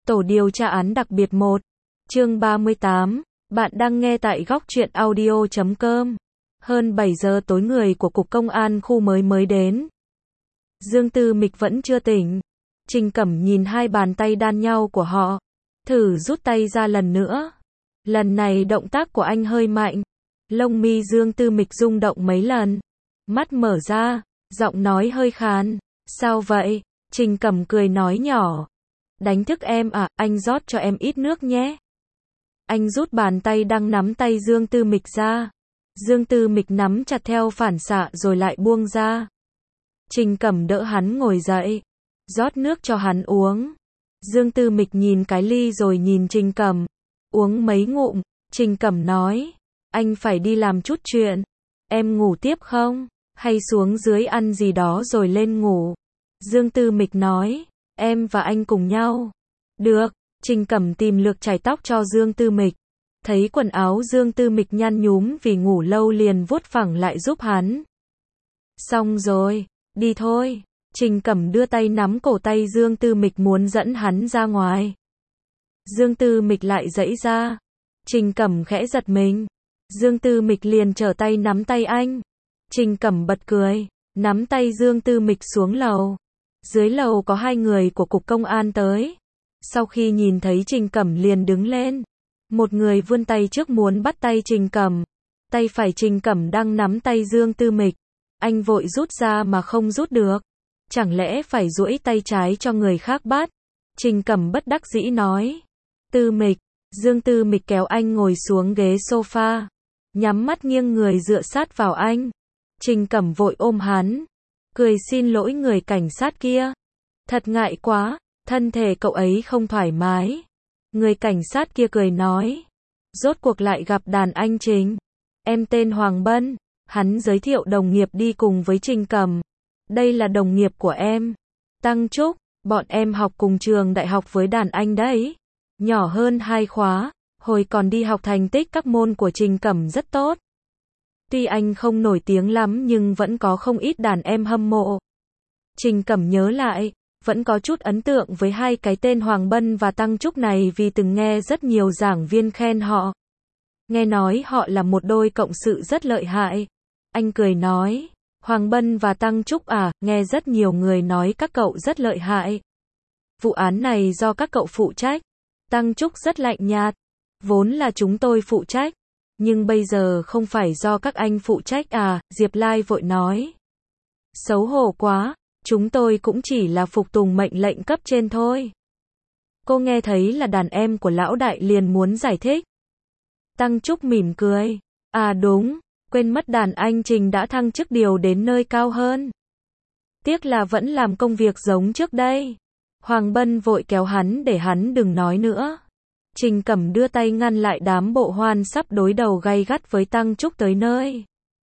Tổ điều tra án đặc biệt 1. Chương 38. Bạn đang nghe tại góc truyện audio.com. Hơn 7 giờ tối người của Cục Công an khu mới đến. Dương Tư Mịch vẫn chưa tỉnh. Trình Cẩm nhìn hai bàn tay đan nhau của họ. Thử rút tay ra lần nữa. Lần này động tác của anh hơi mạnh. Lông mi Dương Tư Mịch rung động mấy lần. Mắt mở ra, giọng nói hơi khàn. Sao vậy? Trình Cẩm cười nói nhỏ. Đánh thức em à, anh rót cho em ít nước nhé. Anh rút bàn tay đang nắm tay Dương Tư Mịch ra. Dương Tư Mịch nắm chặt theo phản xạ rồi lại buông ra. Trình Cẩm đỡ hắn ngồi dậy. Rót nước cho hắn uống. Dương Tư Mịch nhìn cái ly rồi nhìn Trình Cẩm. Uống mấy ngụm, Trình Cẩm nói. Anh phải đi làm chút chuyện. Em ngủ tiếp không? Hay xuống dưới ăn gì đó rồi lên ngủ? Dương Tư Mịch nói. Em và anh cùng nhau. Được, Trình Cẩm tìm lược chải tóc cho Dương Tư Mịch. Thấy quần áo Dương Tư Mịch nhăn nhúm vì ngủ lâu liền vuốt phẳng lại giúp hắn. Xong rồi, đi thôi. Trình Cẩm đưa tay nắm cổ tay Dương Tư Mịch muốn dẫn hắn ra ngoài. Dương Tư Mịch lại giãy ra. Trình Cẩm khẽ giật mình. Dương Tư Mịch liền trở tay nắm tay anh. Trình Cẩm bật cười, nắm tay Dương Tư Mịch xuống lầu. Dưới lầu có hai người của Cục Công an tới. Sau khi nhìn thấy Trình Cẩm liền đứng lên. Một người vươn tay trước muốn bắt tay Trình Cẩm. Tay phải Trình Cẩm đang nắm tay Dương Tư Mịch. Anh vội rút ra mà không rút được. Chẳng lẽ phải duỗi tay trái cho người khác bắt? Trình Cẩm bất đắc dĩ nói. Tư Mịch. Dương Tư Mịch kéo anh ngồi xuống ghế sofa. Nhắm mắt nghiêng người dựa sát vào anh. Trình Cẩm vội ôm hắn. Cười xin lỗi người cảnh sát kia. Thật ngại quá, thân thể cậu ấy không thoải mái. Người cảnh sát kia cười nói. Rốt cuộc lại gặp đàn anh Trình. Em tên Hoàng Bân. Hắn giới thiệu đồng nghiệp đi cùng với Trình Cẩm. Đây là đồng nghiệp của em. Tăng Trúc, bọn em học cùng trường đại học với đàn anh đấy. Nhỏ hơn 2 khóa, hồi còn đi học thành tích các môn của Trình Cẩm rất tốt. Tuy anh không nổi tiếng lắm nhưng vẫn có không ít đàn em hâm mộ. Trình Cẩm nhớ lại, vẫn có chút ấn tượng với hai cái tên Hoàng Bân và Tăng Trúc này vì từng nghe rất nhiều giảng viên khen họ. Nghe nói họ là một đôi cộng sự rất lợi hại. Anh cười nói, Hoàng Bân và Tăng Trúc à, nghe rất nhiều người nói các cậu rất lợi hại. Vụ án này do các cậu phụ trách. Tăng Trúc rất lạnh nhạt. Vốn là chúng tôi phụ trách. Nhưng bây giờ không phải do các anh phụ trách à, Diệp Lai vội nói. Xấu hổ quá, chúng tôi cũng chỉ là phục tùng mệnh lệnh cấp trên thôi. Cô nghe thấy là đàn em của lão đại liền muốn giải thích. Tăng Trúc mỉm cười. À đúng, quên mất đàn anh Trình đã thăng chức điều đến nơi cao hơn. Tiếc là vẫn làm công việc giống trước đây. Hoàng Bân vội kéo hắn để hắn đừng nói nữa. Trình Cẩm đưa tay ngăn lại đám bộ hoan sắp đối đầu gay gắt với Tăng Trúc tới nơi.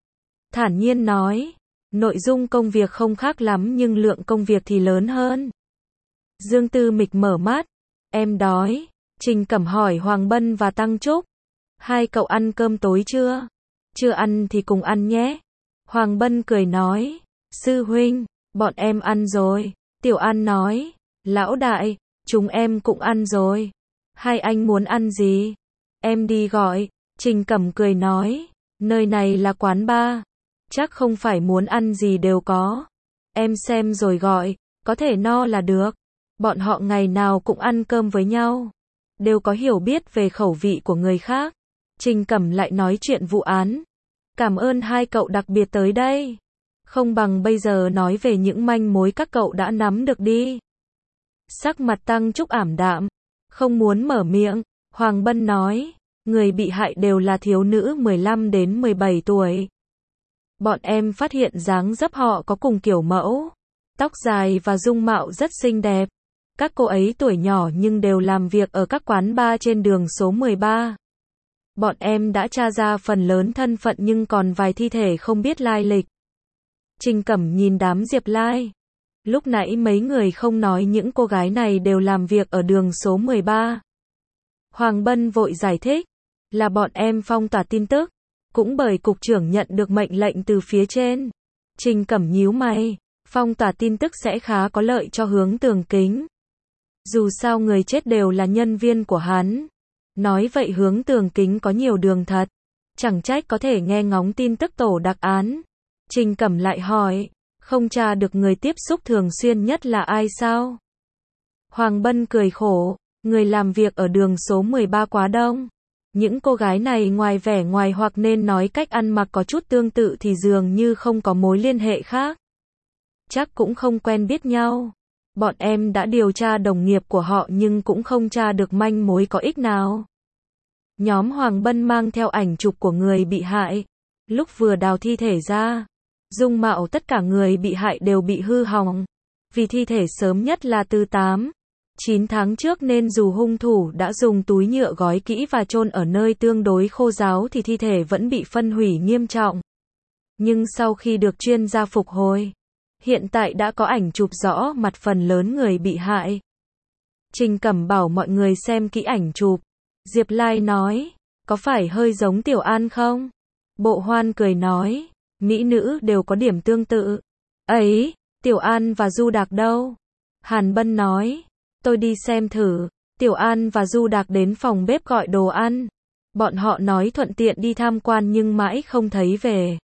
Thản nhiên nói, nội dung công việc không khác lắm nhưng lượng công việc thì lớn hơn. Dương Tư Mịch mở mắt, em đói. Trình Cẩm hỏi Hoàng Bân và Tăng Trúc. Hai cậu ăn cơm tối chưa? Chưa ăn thì cùng ăn nhé. Hoàng Bân cười nói, sư huynh, bọn em ăn rồi. Tiểu An nói, lão đại, chúng em cũng ăn rồi. Hai anh muốn ăn gì? Em đi gọi. Trình Cẩm cười nói, nơi này là quán bar. Chắc không phải muốn ăn gì đều có. Em xem rồi gọi, có thể no là được. Bọn họ ngày nào cũng ăn cơm với nhau. Đều có hiểu biết về khẩu vị của người khác. Trình Cẩm lại nói chuyện vụ án. Cảm ơn hai cậu đặc biệt tới đây. Không bằng bây giờ nói về những manh mối các cậu đã nắm được đi. Sắc mặt Tăng Trúc ảm đạm. Không muốn mở miệng, Hoàng Bân nói, người bị hại đều là thiếu nữ 15 đến 17 tuổi. Bọn em phát hiện dáng dấp họ có cùng kiểu mẫu, tóc dài và dung mạo rất xinh đẹp. Các cô ấy tuổi nhỏ nhưng đều làm việc ở các quán bar trên đường số 13. Bọn em đã tra ra phần lớn thân phận nhưng còn vài thi thể không biết lai lịch. Trình Cẩm nhìn đám Diệp Lai. Lúc nãy mấy người không nói những cô gái này đều làm việc ở đường số 13. Hoàng Bân vội giải thích, là bọn em phong tỏa tin tức, cũng bởi cục trưởng nhận được mệnh lệnh từ phía trên. Trình Cẩm nhíu mày, phong tỏa tin tức sẽ khá có lợi cho Hướng Tường Kính. Dù sao người chết đều là nhân viên của hắn. Nói vậy Hướng Tường Kính có nhiều đường thật. Chẳng trách có thể nghe ngóng tin tức tổ đặc án. Trình Cẩm lại hỏi, không tra được người tiếp xúc thường xuyên nhất là ai sao? Hoàng Bân cười khổ, người làm việc ở đường số 13 quá đông. Những cô gái này ngoài vẻ ngoài hoặc nên nói cách ăn mặc có chút tương tự thì dường như không có mối liên hệ khác. Chắc cũng không quen biết nhau. Bọn em đã điều tra đồng nghiệp của họ nhưng cũng không tra được manh mối có ích nào. Nhóm Hoàng Bân mang theo ảnh chụp của người bị hại. Lúc vừa đào thi thể ra, dung mạo tất cả người bị hại đều bị hư hỏng. Vì thi thể sớm nhất là từ 8-9 tháng trước nên dù hung thủ đã dùng túi nhựa gói kỹ và chôn ở nơi tương đối khô ráo thì thi thể vẫn bị phân hủy nghiêm trọng. Nhưng sau khi được chuyên gia phục hồi, hiện tại đã có ảnh chụp rõ mặt phần lớn người bị hại. Trình Cẩm bảo mọi người xem kỹ ảnh chụp. Diệp Lai nói, có phải hơi giống Tiểu An không? Bộ Hoan cười nói, mỹ nữ đều có điểm tương tự. Ấy, Tiểu An và Du Đạc đâu? Hàn Bân nói, tôi đi xem thử. Tiểu An và Du Đạc đến phòng bếp gọi đồ ăn. Bọn họ nói thuận tiện đi tham quan nhưng mãi không thấy về.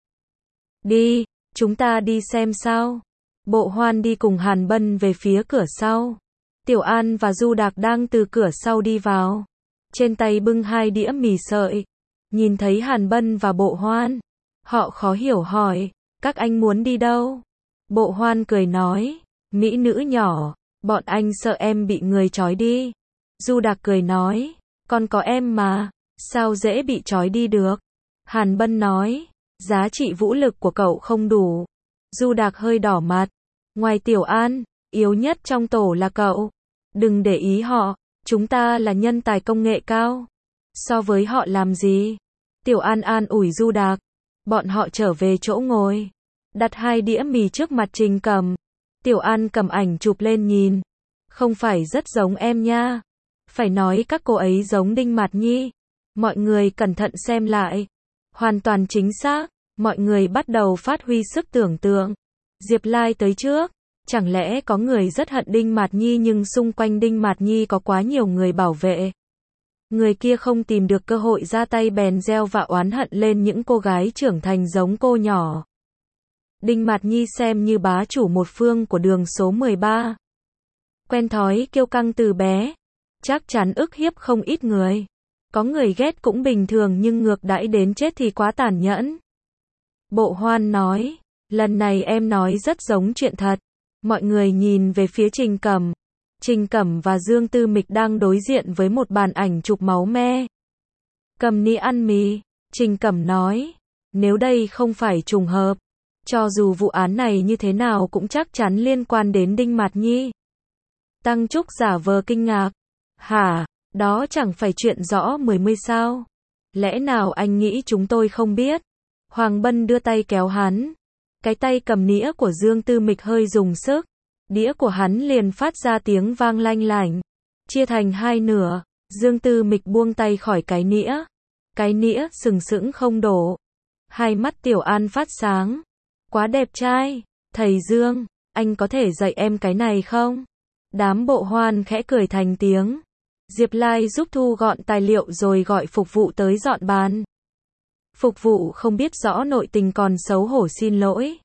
Đi, chúng ta đi xem sao. Bộ Hoan đi cùng Hàn Bân về phía cửa sau. Tiểu An và Du Đạc đang từ cửa sau đi vào. Trên tay bưng 2 đĩa mì sợi. Nhìn thấy Hàn Bân và Bộ Hoan, họ khó hiểu hỏi, các anh muốn đi đâu? Bộ Hoan cười nói, mỹ nữ nhỏ, bọn anh sợ em bị người trói đi. Du Đạc cười nói, còn có em mà, sao dễ bị trói đi được? Hàn Bân nói, giá trị vũ lực của cậu không đủ. Du Đạc hơi đỏ mặt, ngoài Tiểu An, yếu nhất trong tổ là cậu. Đừng để ý họ, chúng ta là nhân tài công nghệ cao. So với họ làm gì? Tiểu An an ủi Du Đạc. Bọn họ trở về chỗ ngồi, đặt 2 đĩa mì trước mặt Trình Cẩm. Tiểu An cầm ảnh chụp lên nhìn. Không phải rất giống em nha. Phải nói các cô ấy giống Đinh Mạt Nhi. Mọi người cẩn thận xem lại. Hoàn toàn chính xác. Mọi người bắt đầu phát huy sức tưởng tượng. Diệp Lai tới trước. Chẳng lẽ có người rất hận Đinh Mạt Nhi nhưng xung quanh Đinh Mạt Nhi có quá nhiều người bảo vệ. Người kia không tìm được cơ hội ra tay bèn gieo vạ oán hận lên những cô gái trưởng thành giống cô nhỏ. Đinh Mạt Nhi xem như bá chủ một phương của đường số 13. Quen thói kiêu căng từ bé. Chắc chắn ức hiếp không ít người. Có người ghét cũng bình thường nhưng ngược đãi đến chết thì quá tàn nhẫn. Bộ Hoan nói, lần này em nói rất giống chuyện thật. Mọi người nhìn về phía Trình Cẩm. Trình Cẩm và Dương Tư Mịch đang đối diện với một bàn ảnh chụp máu me. Cầm nĩa ăn mì. Trình Cẩm nói, nếu đây không phải trùng hợp, cho dù vụ án này như thế nào cũng chắc chắn liên quan đến Đinh Mạt Nhi. Tăng Trúc giả vờ kinh ngạc. Hả, đó chẳng phải chuyện rõ mười sao? Lẽ nào anh nghĩ chúng tôi không biết? Hoàng Bân đưa tay kéo hắn. Cái tay cầm nĩa của Dương Tư Mịch hơi dùng sức. Đĩa của hắn liền phát ra tiếng vang lanh lảnh. Chia thành 2 nửa. Dương Tư Mịch buông tay khỏi cái nĩa. Cái nĩa sừng sững không đổ. Hai mắt Tiểu An phát sáng. Quá đẹp trai. Thầy Dương, anh có thể dạy em cái này không? Đám Bộ Hoan khẽ cười thành tiếng. Diệp Lai giúp thu gọn tài liệu rồi gọi phục vụ tới dọn bàn. Phục vụ không biết rõ nội tình còn xấu hổ xin lỗi.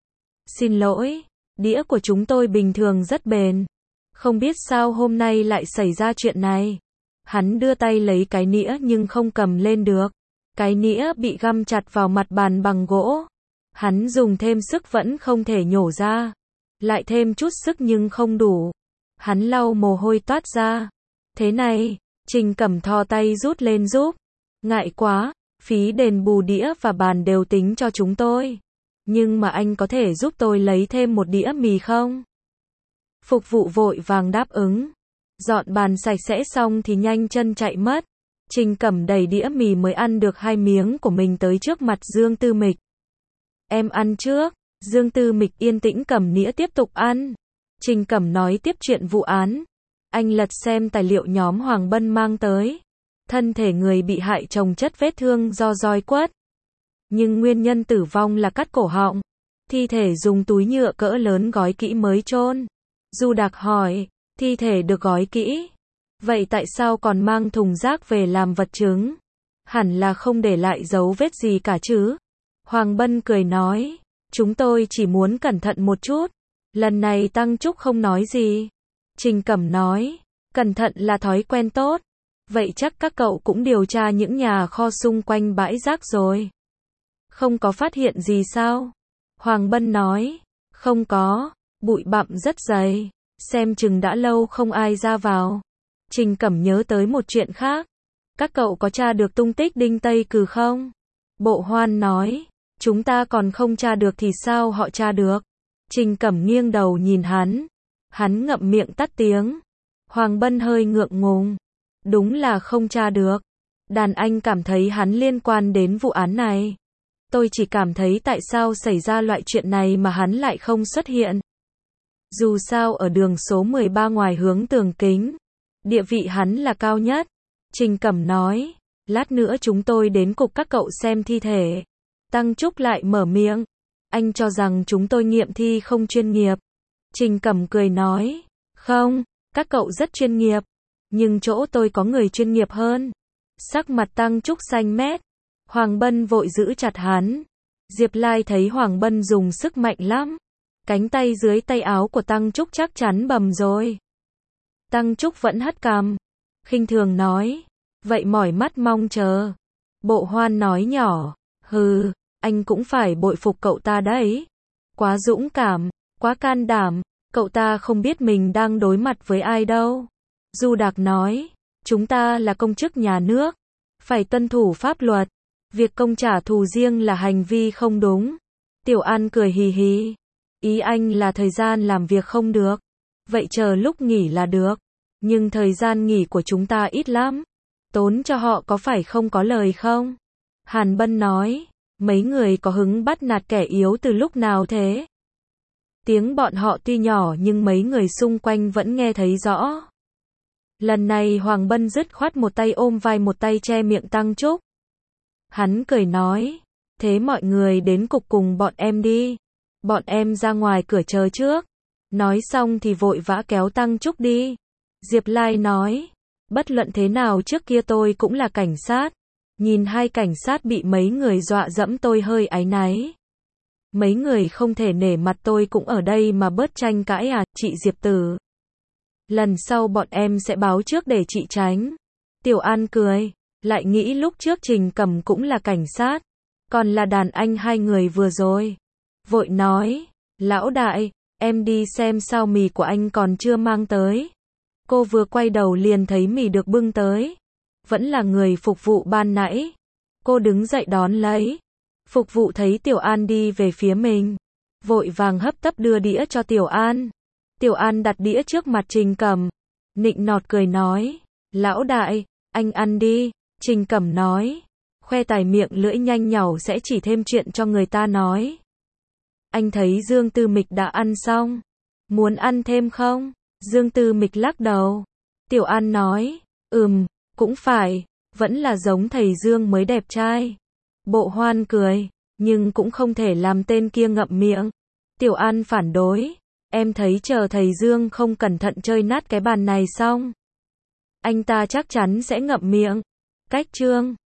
Xin lỗi, đĩa của chúng tôi bình thường rất bền. Không biết sao hôm nay lại xảy ra chuyện này. Hắn đưa tay lấy cái nĩa nhưng không cầm lên được. Cái nĩa bị găm chặt vào mặt bàn bằng gỗ. Hắn dùng thêm sức vẫn không thể nhổ ra. Lại thêm chút sức nhưng không đủ. Hắn lau mồ hôi toát ra. Thế này, Trình Cẩm thò tay rút lên giúp. Ngại quá, phí đền bù đĩa và bàn đều tính cho chúng tôi. Nhưng mà anh có thể giúp tôi lấy thêm một đĩa mì không? Phục vụ vội vàng đáp ứng. Dọn bàn sạch sẽ xong thì nhanh chân chạy mất. Trình Cẩm đẩy đĩa mì mới ăn được 2 miếng của mình tới trước mặt Dương Tư Mịch. Em ăn trước. Dương Tư Mịch yên tĩnh cầm nĩa tiếp tục ăn. Trình Cẩm nói tiếp chuyện vụ án. Anh lật xem tài liệu nhóm Hoàng Bân mang tới. Thân thể người bị hại chồng chất vết thương do roi quất. Nhưng nguyên nhân tử vong là cắt cổ họng. Thi thể dùng túi nhựa cỡ lớn gói kỹ mới chôn. Du Đạc hỏi, Thi thể được gói kỹ. Vậy tại sao còn mang thùng rác về làm vật chứng? Hẳn là không để lại dấu vết gì cả chứ? Hoàng Bân cười nói, chúng tôi chỉ muốn cẩn thận một chút. Lần này Tăng Trúc không nói gì. Trình Cẩm nói, cẩn thận là thói quen tốt. Vậy chắc các cậu cũng điều tra những nhà kho xung quanh bãi rác rồi. Không có phát hiện gì sao? Hoàng Bân nói, không có, bụi bặm rất dày, xem chừng đã lâu không ai ra vào. Trình Cẩm nhớ tới một chuyện khác. Các cậu có tra được tung tích Đinh Tây Cừ không? Bộ Hoan nói, chúng ta còn không tra được thì sao họ tra được? Trình Cẩm nghiêng đầu nhìn hắn. Hắn ngậm miệng tắt tiếng. Hoàng Bân hơi ngượng ngùng. Đúng là không tra được. Đàn anh cảm thấy hắn liên quan đến vụ án này. Tôi chỉ cảm thấy tại sao xảy ra loại chuyện này mà hắn lại không xuất hiện. Dù sao ở đường số 13 ngoài hướng Tường Kính, địa vị hắn là cao nhất. Trình Cẩm nói, lát nữa chúng tôi đến cục các cậu xem thi thể. Tăng Trúc lại mở miệng, anh cho rằng chúng tôi nghiệm thi không chuyên nghiệp. Trình Cẩm cười nói, không, các cậu rất chuyên nghiệp, nhưng chỗ tôi có người chuyên nghiệp hơn. Sắc mặt Tăng Trúc xanh mét. Hoàng Bân vội giữ chặt hắn. Diệp Lai thấy Hoàng Bân dùng sức mạnh lắm. Cánh tay dưới tay áo của Tăng Trúc chắc chắn bầm rồi. Tăng Trúc vẫn hất cằm, khinh thường nói, vậy mỏi mắt mong chờ. Bộ Hoan nói nhỏ, hừ, anh cũng phải bội phục cậu ta đấy. Quá dũng cảm, quá can đảm, cậu ta không biết mình đang đối mặt với ai đâu. Du Đạc nói, chúng ta là công chức nhà nước, phải tuân thủ pháp luật. Việc công trả thù riêng là hành vi không đúng. Tiểu An cười hì hì. Ý anh là thời gian làm việc không được. Vậy chờ lúc nghỉ là được. Nhưng thời gian nghỉ của chúng ta ít lắm. Tốn cho họ có phải không có lời không? Hàn Bân nói, mấy người có hứng bắt nạt kẻ yếu từ lúc nào thế? Tiếng bọn họ tuy nhỏ nhưng mấy người xung quanh vẫn nghe thấy rõ. Lần này Hoàng Bân dứt khoát một tay ôm vai một tay che miệng Tăng Trúc. Hắn cười nói, thế mọi người đến cục cùng bọn em đi. Bọn em ra ngoài cửa chờ trước. Nói xong thì vội vã kéo Tăng Trúc đi. Diệp Lai nói, bất luận thế nào trước kia tôi cũng là cảnh sát. Nhìn hai cảnh sát bị mấy người dọa dẫm tôi hơi áy náy. Mấy người không thể nể mặt tôi cũng ở đây mà bớt tranh cãi à, chị Diệp Tử. Lần sau bọn em sẽ báo trước để chị tránh. Tiểu An cười, lại nghĩ lúc trước Trình Cẩm cũng là cảnh sát, còn là đàn anh hai người vừa rồi. Vội nói, lão đại, em đi xem sao mì của anh còn chưa mang tới. Cô vừa quay đầu liền thấy mì được bưng tới. Vẫn là người phục vụ ban nãy. Cô đứng dậy đón lấy. Phục vụ thấy Tiểu An đi về phía mình. Vội vàng hấp tấp đưa đĩa cho Tiểu An. Tiểu An đặt đĩa trước mặt Trình Cẩm. Nịnh nọt cười nói, lão đại, anh ăn đi. Trình Cẩm nói, khoe tài miệng lưỡi nhanh nhảu sẽ chỉ thêm chuyện cho người ta nói. Anh thấy Dương Tư Mịch đã ăn xong. Muốn ăn thêm không? Dương Tư Mịch lắc đầu. Tiểu An nói, cũng phải, vẫn là giống thầy Dương mới đẹp trai. Bộ Hoan cười, nhưng cũng không thể làm tên kia ngậm miệng. Tiểu An phản đối, em thấy chờ thầy Dương không cẩn thận chơi nát cái bàn này xong, anh ta chắc chắn sẽ ngậm miệng. Cách chương